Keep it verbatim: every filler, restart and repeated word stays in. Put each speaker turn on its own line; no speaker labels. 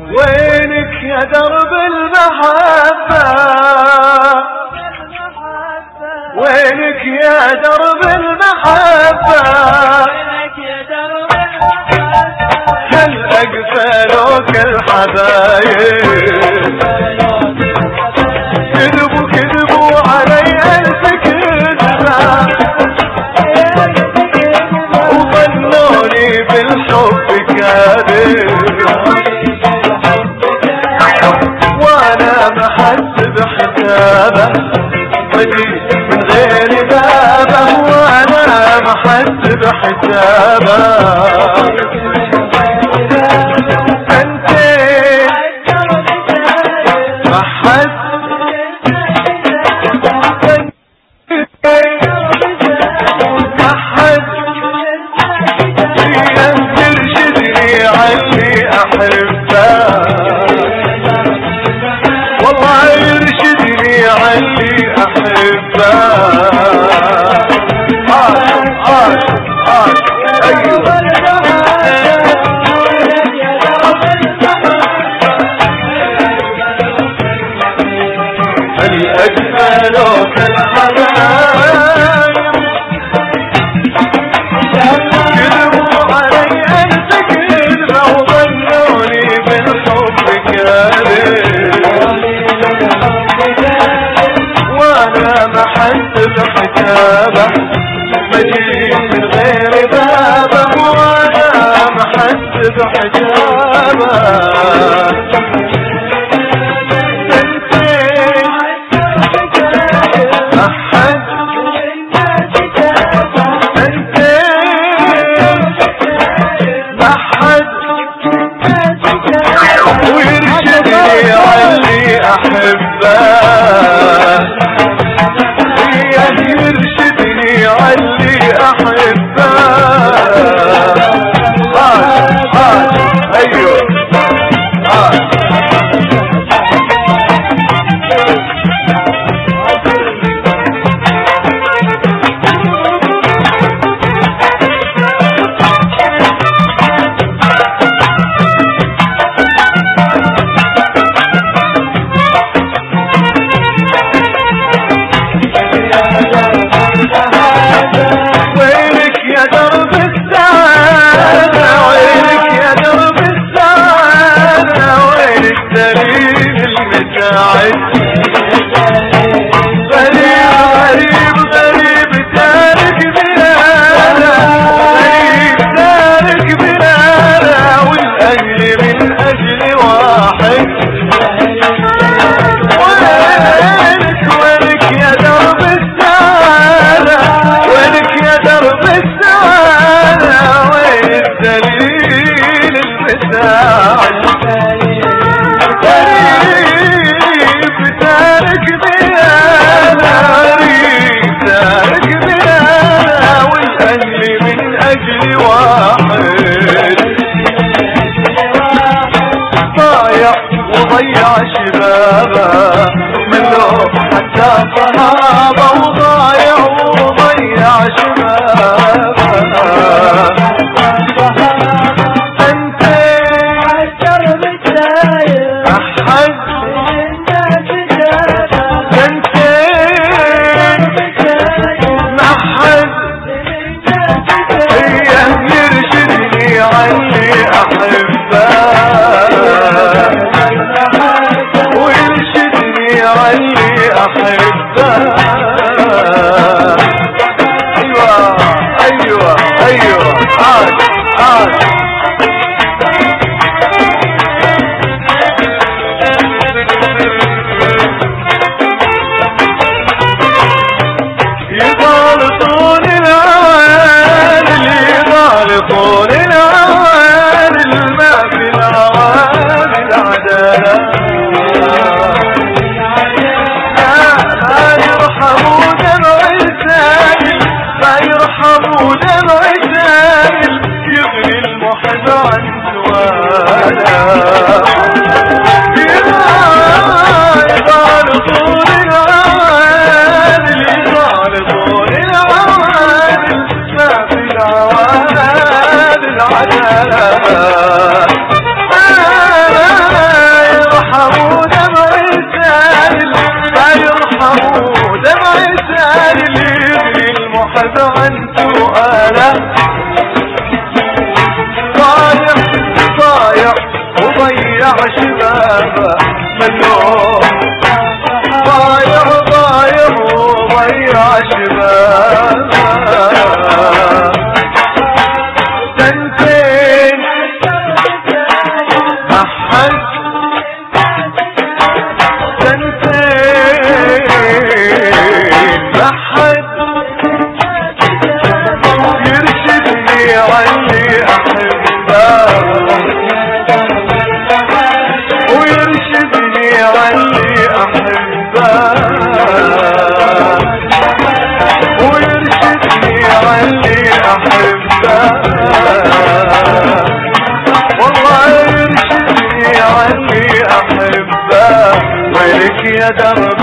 وينك يا درب المحبة وينك يا درب المحبة هل أقفلوك الحبايب كذبوا كذبوا علي ألف كذبة وظنوني بالحب كاذب وانا محسب حسابه وجيت من غير بابه وانا محسب حسابه والله يرشدني علي أحبه آه آه آه أيوه هل أجملك الحبايب كذبوا علي أنت كذبة وظنوني بالحب كاذب وانا محسب حسابه مجيء من غير بابه وانا محسب حسابه ويرشدني علي أحبه يرشدني علي أحبه آه آه أيوه آه وينك يا درب السعادة وينك يا درب السعادة وينك دليل المساعد غريب غريب غريب تارك بلاده غريب تارك بلاده والأجل من أجل واحد وينك وينك يا درب السعادة وينك يا درب السعادة وين الدليل المساعد غريب تارك بلاده غريب تارك بلاده والأهل من أجل واحد ضايع وضيع شبابه منه حتى صحابه وضايع وضيع شبابه انت عالدرب الساير احد انت محد يرشدني علي احبه ويرشدني علي احبه ايوه ايوه ايوه عاد عاد يغالطون العوالي يغالطون العوالي ما في العوالي العدالة لا يرحموا دمع السائل لا يرحموا دمع السائل يغني المحب عن سوالا يغالطون العوالي يغالطون العوالي ما في العوالي العدالة ضايع شبابه ملوم ضايع ضايع وضيع شبابه سنتين أحد سنتين أحد يرشدني عني أحبه ويرشدني عني أحبه ويرشدني عني أحبه والله يرشدني عني أحبه ويلك يا درب